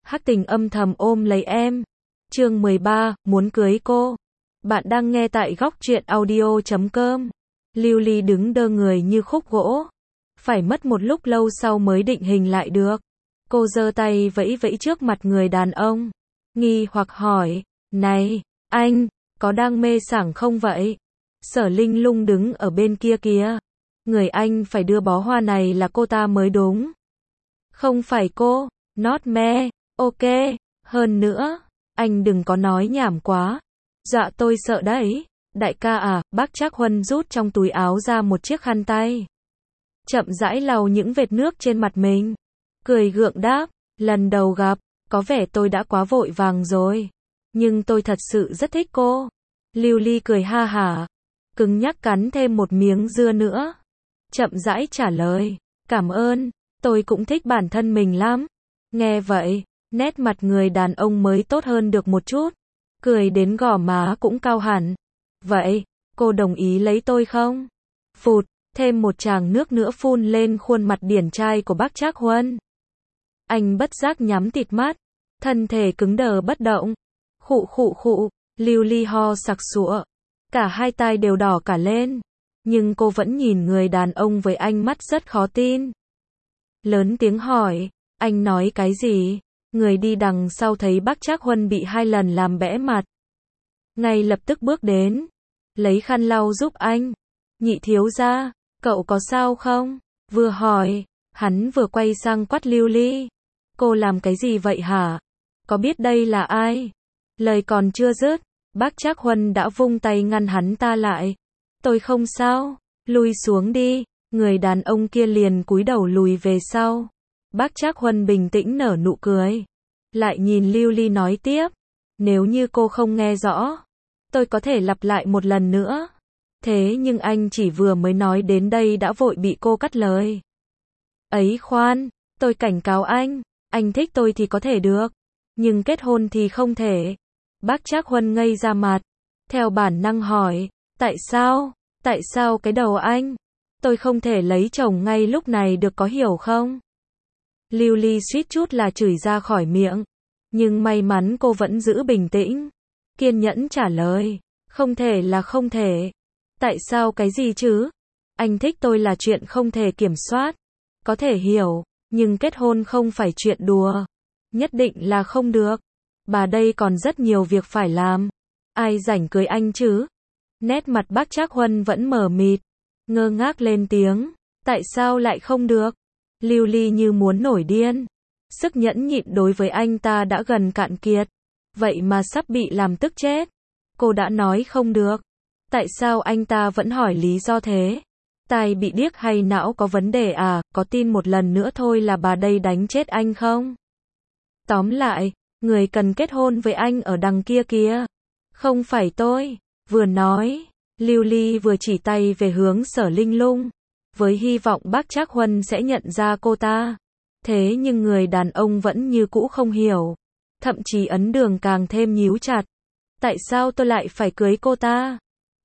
Hắc Tình âm thầm ôm lấy em. Chương 13, muốn cưới cô. Bạn đang nghe tại góc truyện audio.com. Lưu Ly đứng đơ người như khúc gỗ. Phải mất một lúc lâu sau mới định hình lại được. Cô giơ tay vẫy vẫy trước mặt người đàn ông. Nghi hoặc hỏi, này, anh, có đang mê sảng không vậy? Sở Linh Lung đứng ở bên kia kìa. Người anh phải đưa bó hoa này là cô ta mới đúng. Không phải cô, not me, ok, hơn nữa, anh đừng có nói nhảm quá. Dạ tôi sợ đấy. Đại ca à, bác Trác Huân rút trong túi áo ra một chiếc khăn tay. Chậm rãi lau những vệt nước trên mặt mình. Cười gượng đáp, lần đầu gặp, có vẻ tôi đã quá vội vàng rồi. Nhưng tôi thật sự rất thích cô. Lưu Ly cười ha hả, cứng nhắc cắn thêm một miếng dưa nữa. Chậm rãi trả lời, cảm ơn, tôi cũng thích bản thân mình lắm. Nghe vậy, nét mặt người đàn ông mới tốt hơn được một chút. Cười đến gò má cũng cao hẳn. Vậy, cô đồng ý lấy tôi không? Phụt, thêm một tràng nước nữa phun lên khuôn mặt điển trai của bác Trác Huân. Anh bất giác nhắm tịt mắt, thân thể cứng đờ bất động. Khụ khụ khụ, Lưu Ly ho sặc sụa. Cả hai tai đều đỏ cả lên. Nhưng cô vẫn nhìn người đàn ông với ánh mắt rất khó tin. Lớn tiếng hỏi, anh nói cái gì? Người đi đằng sau thấy bác Trác Huân bị 2 lần làm bẽ mặt. Ngay lập tức bước đến, lấy khăn lau giúp anh. Nhị thiếu gia, cậu có sao không? Vừa hỏi, hắn vừa quay sang quát Lưu Ly. Cô làm cái gì vậy hả? Có biết đây là ai? Lời còn chưa dứt, bác Trác Huân đã vung tay ngăn hắn ta lại. Tôi không sao, lui xuống đi. Người đàn ông kia liền cúi đầu lùi về sau. Bác Trác Huân bình tĩnh nở nụ cười. Lại nhìn Lưu Ly nói tiếp. Nếu như cô không nghe rõ, tôi có thể lặp lại một lần nữa. Thế nhưng anh chỉ vừa mới nói đến đây đã vội bị cô cắt lời. Ấy khoan, tôi cảnh cáo anh thích tôi thì có thể được. Nhưng kết hôn thì không thể. Bác Trác Huân ngây ra mặt. Theo bản năng hỏi, tại sao? Tại sao cái đầu anh? Tôi không thể lấy chồng ngay lúc này được có hiểu không? Lưu Ly suýt chút là chửi ra khỏi miệng. Nhưng may mắn cô vẫn giữ bình tĩnh. Kiên nhẫn trả lời. Không thể là không thể. Tại sao cái gì chứ? Anh thích tôi là chuyện không thể kiểm soát. Có thể hiểu. Nhưng kết hôn không phải chuyện đùa. Nhất định là không được. Bà đây còn rất nhiều việc phải làm. Ai rảnh cưới anh chứ? Nét mặt bác Trác Huân vẫn mờ mịt. Ngơ ngác lên tiếng. Tại sao lại không được? Lưu Ly như muốn nổi điên. Sức nhẫn nhịn đối với anh ta đã gần cạn kiệt. Vậy mà sắp bị làm tức chết. Cô đã nói không được. Tại sao anh ta vẫn hỏi lý do thế? Tai bị điếc hay não có vấn đề à? Có tin một lần nữa thôi là bà đây đánh chết anh không? Tóm lại, người cần kết hôn với anh ở đằng kia kìa. Không phải tôi. Vừa nói, Lưu Ly vừa chỉ tay về hướng Sở Linh Lung. Với hy vọng bác Trác Huân sẽ nhận ra cô ta. Thế nhưng người đàn ông vẫn như cũ không hiểu. Thậm chí ấn đường càng thêm nhíu chặt. Tại sao tôi lại phải cưới cô ta?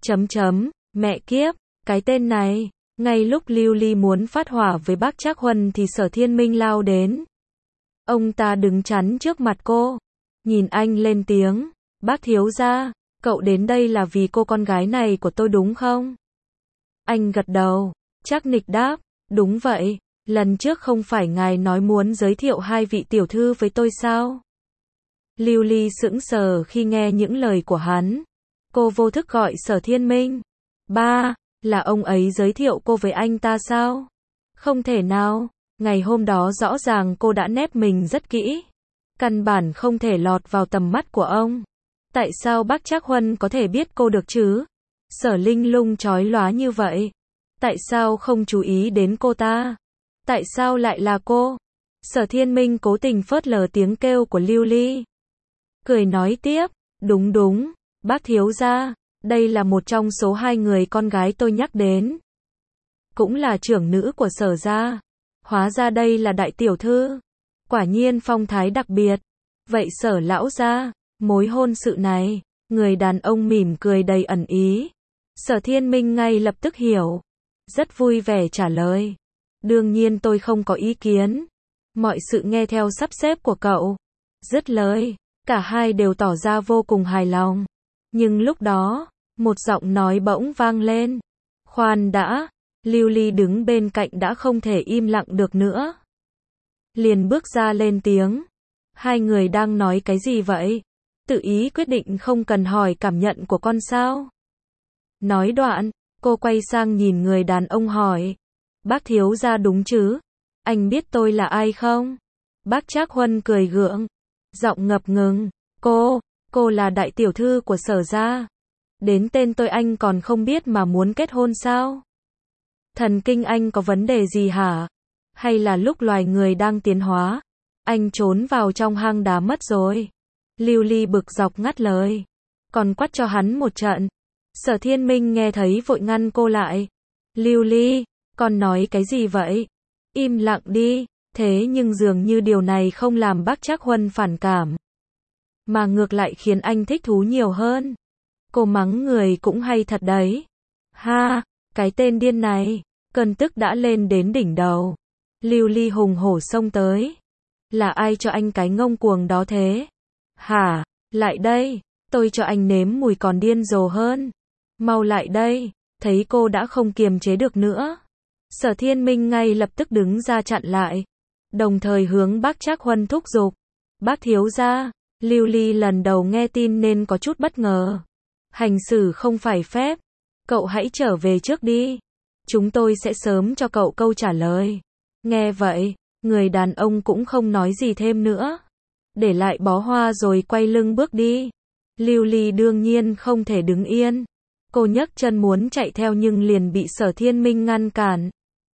Mẹ kiếp, cái tên này. Ngay lúc Lưu Ly muốn phát hỏa với bác Trác Huân thì Sở Thiên Minh lao đến. Ông ta đứng chắn trước mặt cô. Nhìn anh lên tiếng. Bác thiếu gia, cậu đến đây là vì cô con gái này của tôi đúng không? Anh gật đầu. Trác nịch đáp. Đúng vậy. Lần trước không phải ngài nói muốn giới thiệu 2 vị tiểu thư với tôi sao? Lưu Ly sững sờ khi nghe những lời của hắn. Cô vô thức gọi Sở Thiên Minh. Ba, là ông ấy giới thiệu cô với anh ta sao? Không thể nào. Ngày hôm đó rõ ràng cô đã nép mình rất kỹ. Căn bản không thể lọt vào tầm mắt của ông. Tại sao bác Trác Huân có thể biết cô được chứ? Sở Linh Lung chói lóa như vậy. Tại sao không chú ý đến cô ta? Tại sao lại là cô? Sở Thiên Minh cố tình phớt lờ tiếng kêu của Lưu Ly. Cười nói tiếp, đúng, bác thiếu gia, đây là một trong số 2 người con gái tôi nhắc đến. Cũng là trưởng nữ của Sở gia. Hóa ra đây là đại tiểu thư. Quả nhiên phong thái đặc biệt. Vậy Sở lão gia, mối hôn sự này, người đàn ông mỉm cười đầy ẩn ý. Sở Thiên Minh ngay lập tức hiểu. Rất vui vẻ trả lời. Đương nhiên tôi không có ý kiến. Mọi sự nghe theo sắp xếp của cậu. Dứt lời, cả hai đều tỏ ra vô cùng hài lòng. Nhưng lúc đó, một giọng nói bỗng vang lên. Khoan đã, Lưu Ly đứng bên cạnh đã không thể im lặng được nữa. Liền bước ra lên tiếng. Hai người đang nói cái gì vậy? Tự ý quyết định không cần hỏi cảm nhận của con sao? Nói đoạn, cô quay sang nhìn người đàn ông hỏi. Bác thiếu gia đúng chứ? Anh biết tôi là ai không? Bác Trác Huân cười gượng, giọng ngập ngừng. Cô là đại tiểu thư của Sở gia. Đến tên tôi anh còn không biết mà muốn kết hôn sao? Thần kinh anh có vấn đề gì hả? Hay là lúc loài người đang tiến hóa, anh trốn vào trong hang đá mất rồi? Lưu Ly bực dọc ngắt lời, còn quát cho hắn một trận. Sở Thiên Minh nghe thấy vội ngăn cô lại. Lưu Ly, con nói cái gì vậy? Im lặng đi. Thế nhưng dường như điều này không làm bác Trác Huân phản cảm, mà ngược lại khiến anh thích thú nhiều hơn. Cô mắng người cũng hay thật đấy. Ha, cái tên điên này. Cơn tức đã lên đến đỉnh đầu. Lưu Ly hùng hổ xông tới. Là ai cho anh cái ngông cuồng đó thế? Hả, lại đây, tôi cho anh nếm mùi còn điên rồ hơn. Mau lại đây. Thấy cô đã không kiềm chế được nữa, Sở Thiên Minh ngay lập tức đứng ra chặn lại, đồng thời hướng bác Trác Huân thúc giục. Bác thiếu gia, Lưu Ly lần đầu nghe tin nên có chút bất ngờ. Hành xử không phải phép. Cậu hãy trở về trước đi. Chúng tôi sẽ sớm cho cậu câu trả lời. Nghe vậy, người đàn ông cũng không nói gì thêm nữa. Để lại bó hoa rồi quay lưng bước đi. Lưu Ly đương nhiên không thể đứng yên. Cô nhấc chân muốn chạy theo nhưng liền bị Sở Thiên Minh ngăn cản.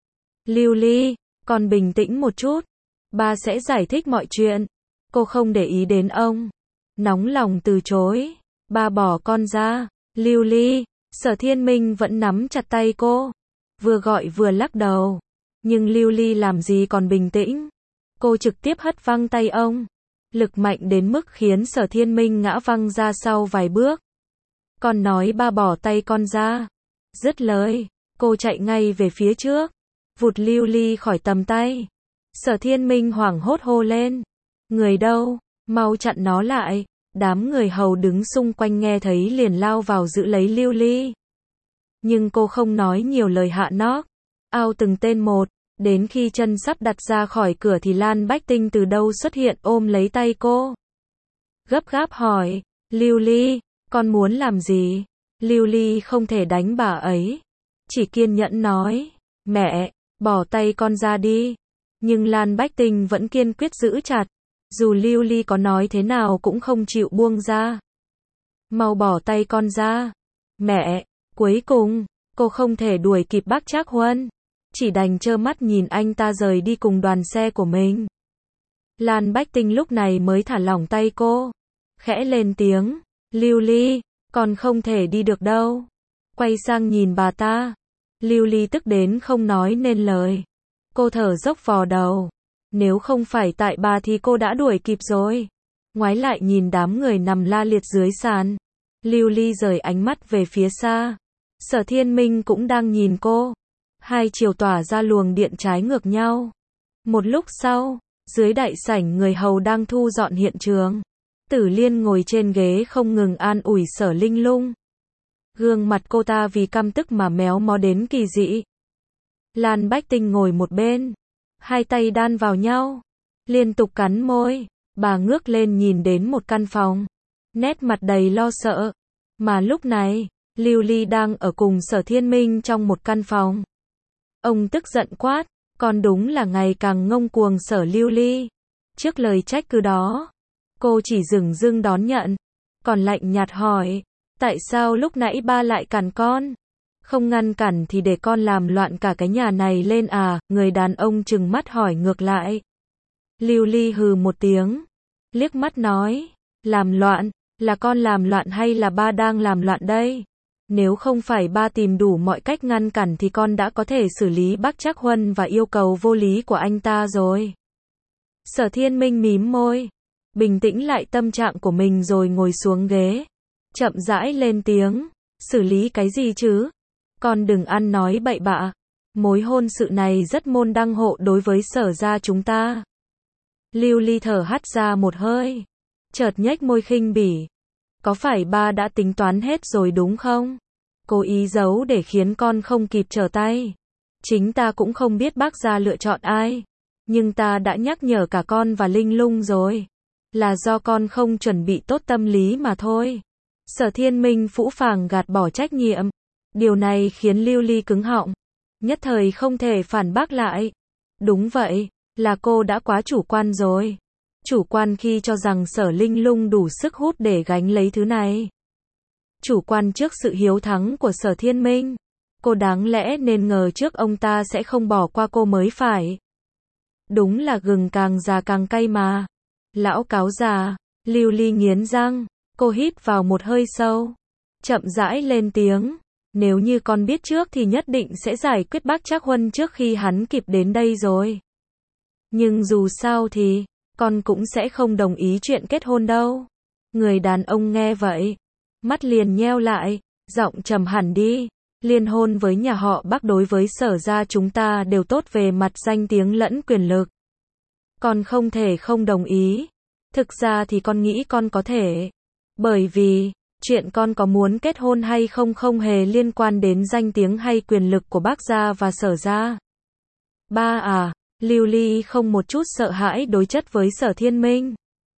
Lưu Ly, con bình tĩnh một chút. Ba sẽ giải thích mọi chuyện. Cô không để ý đến ông. Nóng lòng từ chối. Ba bỏ con ra. Lưu Ly, Sở Thiên Minh vẫn nắm chặt tay cô. Vừa gọi vừa lắc đầu. Nhưng Lưu Ly làm gì còn bình tĩnh. Cô trực tiếp hất văng tay ông. Lực mạnh đến mức khiến Sở Thiên Minh ngã văng ra sau vài bước. Con nói ba bỏ tay con ra. Dứt lời, cô chạy ngay về phía trước, vụt Lưu Ly khỏi tầm tay. Sở Thiên Minh hoảng hốt hô lên. Người đâu? Mau chặn nó lại. Đám người hầu đứng xung quanh nghe thấy liền lao vào giữ lấy Lưu Ly. Nhưng cô không nói nhiều lời hạ nót. Ao từng tên một. Đến khi chân sắp đặt ra khỏi cửa thì Lan Bách Tinh từ đâu xuất hiện ôm lấy tay cô. Gấp gáp hỏi. Lưu Ly, con muốn làm gì? Lưu Ly không thể đánh bà ấy. Chỉ kiên nhẫn nói. Mẹ, bỏ tay con ra đi. Nhưng Lan Bách Tinh vẫn kiên quyết giữ chặt. Dù Lưu Ly có nói thế nào cũng không chịu buông ra. Mau bỏ tay con ra. Mẹ, cuối cùng, cô không thể đuổi kịp bác Trác Huân. Chỉ đành trơ mắt nhìn anh ta rời đi cùng đoàn xe của mình. Lan Bách Tinh lúc này mới thả lỏng tay cô. Khẽ lên tiếng. Lưu Ly, con không thể đi được đâu. Quay sang nhìn bà ta. Lưu Ly tức đến không nói nên lời. Cô thở dốc vò đầu. Nếu không phải tại bà thì cô đã đuổi kịp rồi. Ngoái lại nhìn đám người nằm la liệt dưới sàn. Lưu Ly rời ánh mắt về phía xa. Sở Thiên Minh cũng đang nhìn cô. Hai chiều tỏa ra luồng điện trái ngược nhau. Một lúc sau, dưới đại sảnh người hầu đang thu dọn hiện trường. Tử Liên ngồi trên ghế không ngừng an ủi Sở Linh Lung. Gương mặt cô ta vì căm tức mà méo mó đến kỳ dị. Lan Bách Tinh ngồi một bên. Hai tay đan vào nhau. Liên tục cắn môi. Bà ngước lên nhìn đến một căn phòng. Nét mặt đầy lo sợ. Mà lúc này, Lưu Ly đang ở cùng Sở Thiên Minh trong một căn phòng. Ông tức giận quát. Còn đúng là ngày càng ngông cuồng Sở Lưu Ly. Trước lời trách cứ đó, cô chỉ dửng dưng đón nhận. Còn lạnh nhạt hỏi. Tại sao lúc nãy ba lại cản con? Không ngăn cản thì để con làm loạn cả cái nhà này lên à? Người đàn ông trừng mắt hỏi ngược lại. Lưu Ly hừ một tiếng. Liếc mắt nói. Làm loạn? Là con làm loạn hay là ba đang làm loạn đây? Nếu không phải ba tìm đủ mọi cách ngăn cản thì con đã có thể xử lý bác Trác Huân và yêu cầu vô lý của anh ta rồi. Sở Thiên Minh mím môi. Bình tĩnh lại tâm trạng của mình rồi ngồi xuống ghế. Chậm rãi lên tiếng. Xử lý cái gì chứ? Con đừng ăn nói bậy bạ. Mối hôn sự này rất môn đăng hộ đối với Sở gia chúng ta. Lưu Ly thở hắt ra một hơi, chợt nhếch môi khinh bỉ. Có phải ba đã tính toán hết rồi đúng không? Cố ý giấu để khiến con không kịp trở tay. Chính ta cũng không biết bác gia lựa chọn ai. Nhưng ta đã nhắc nhở cả con và Linh Lung rồi. Là do con không chuẩn bị tốt tâm lý mà thôi. Sở Thiên Minh phũ phàng gạt bỏ trách nhiệm. Điều này khiến Lưu Ly cứng họng. Nhất thời không thể phản bác lại. Đúng vậy, là cô đã quá chủ quan rồi. Chủ quan khi cho rằng Sở Linh Lung đủ sức hút để gánh lấy thứ này. Chủ quan trước sự hiếu thắng của Sở Thiên Minh. Cô đáng lẽ nên ngờ trước ông ta sẽ không bỏ qua cô mới phải. Đúng là gừng càng già càng cay mà. Lão cáo già, Lưu Ly nghiến răng, cô hít vào một hơi sâu. Chậm rãi lên tiếng. Nếu như con biết trước thì nhất định sẽ giải quyết bác Trác Huân trước khi hắn kịp đến đây rồi. Nhưng dù sao thì, con cũng sẽ không đồng ý chuyện kết hôn đâu. Người đàn ông nghe vậy, mắt liền nheo lại, giọng trầm hẳn đi. Liên hôn với nhà họ Bác đối với Sở gia chúng ta đều tốt về mặt danh tiếng lẫn quyền lực. Con không thể không đồng ý. Thực ra thì con nghĩ con có thể. Bởi vì, chuyện con có muốn kết hôn hay không không hề liên quan đến danh tiếng hay quyền lực của Bác gia và Sở gia. Ba à, Lưu Ly không một chút sợ hãi đối chất với Sở Thiên Minh.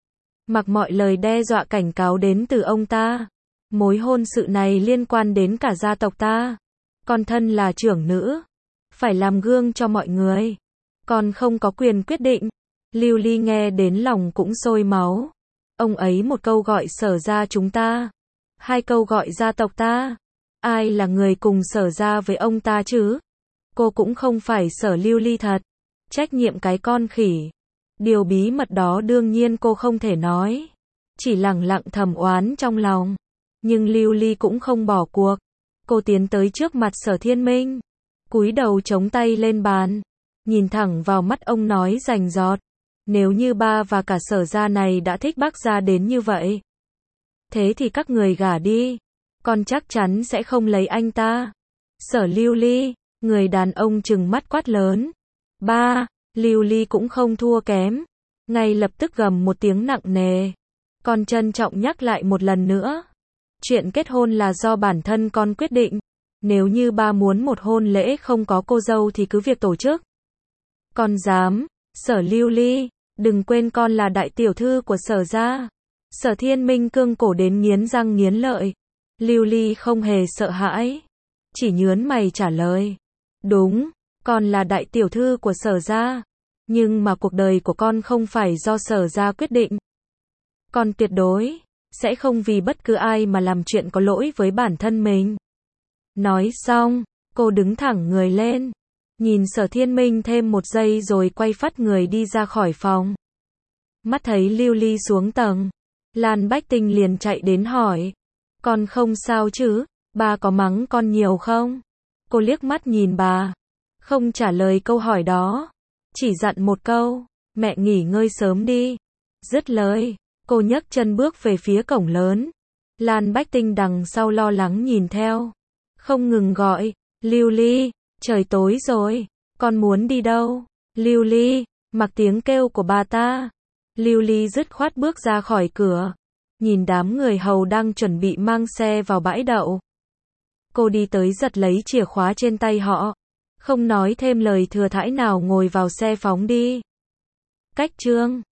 Mặc mọi lời đe dọa cảnh cáo đến từ ông ta. Mối hôn sự này liên quan đến cả gia tộc ta. Con thân là trưởng nữ. Phải làm gương cho mọi người. Con không có quyền quyết định. Lưu Ly nghe đến lòng cũng sôi máu. Ông ấy một câu gọi Sở gia chúng ta. Hai câu gọi gia tộc ta. Ai là người cùng Sở gia với ông ta chứ? Cô cũng không phải Sở Lưu Ly thật. Trách nhiệm cái con khỉ. Điều bí mật đó đương nhiên cô không thể nói. Chỉ lẳng lặng thầm oán trong lòng. Nhưng Lưu Ly cũng không bỏ cuộc. Cô tiến tới trước mặt Sở Thiên Minh. Cúi đầu chống tay lên bàn. Nhìn thẳng vào mắt ông nói rành rọt. Nếu như ba và cả Sở gia này đã thích bác gia đến như vậy. Thế thì các người gả đi. Con chắc chắn sẽ không lấy anh ta. Sở Lưu Ly, người đàn ông trừng mắt quát lớn. Ba, Lưu Ly cũng không thua kém. Ngay lập tức gầm một tiếng nặng nề. Con trân trọng nhắc lại một lần nữa. Chuyện kết hôn là do bản thân con quyết định. Nếu như ba muốn một hôn lễ không có cô dâu thì cứ việc tổ chức. Con dám, Sở Lưu Ly, đừng quên con là đại tiểu thư của Sở gia. Sở Thiên Minh cương cổ đến nghiến răng nghiến lợi. Lưu Ly không hề sợ hãi. Chỉ nhướng mày trả lời. Đúng, con là đại tiểu thư của Sở gia. Nhưng mà cuộc đời của con không phải do Sở gia quyết định. Con tuyệt đối sẽ không vì bất cứ ai mà làm chuyện có lỗi với bản thân mình. Nói xong, cô đứng thẳng người lên. Nhìn Sở Thiên Minh thêm một giây rồi quay phắt người đi ra khỏi phòng. Mắt thấy Lưu Ly xuống tầng. Lan Bách Tinh liền chạy đến hỏi. Con không sao chứ? Ba có mắng con nhiều không? Cô liếc mắt nhìn bà. Không trả lời câu hỏi đó. Chỉ dặn một câu. Mẹ nghỉ ngơi sớm đi. Dứt lời. Cô nhấc chân bước về phía cổng lớn. Lan Bách Tinh đằng sau lo lắng nhìn theo. Không ngừng gọi. Lưu Ly, trời tối rồi. Con muốn đi đâu? Lưu Ly, mặc tiếng kêu của bà ta. Lưu Ly dứt khoát bước ra khỏi cửa. Nhìn đám người hầu đang chuẩn bị mang xe vào bãi đậu. Cô đi tới giật lấy chìa khóa trên tay họ. Không nói thêm lời thừa thãi nào ngồi vào xe phóng đi. Cách chương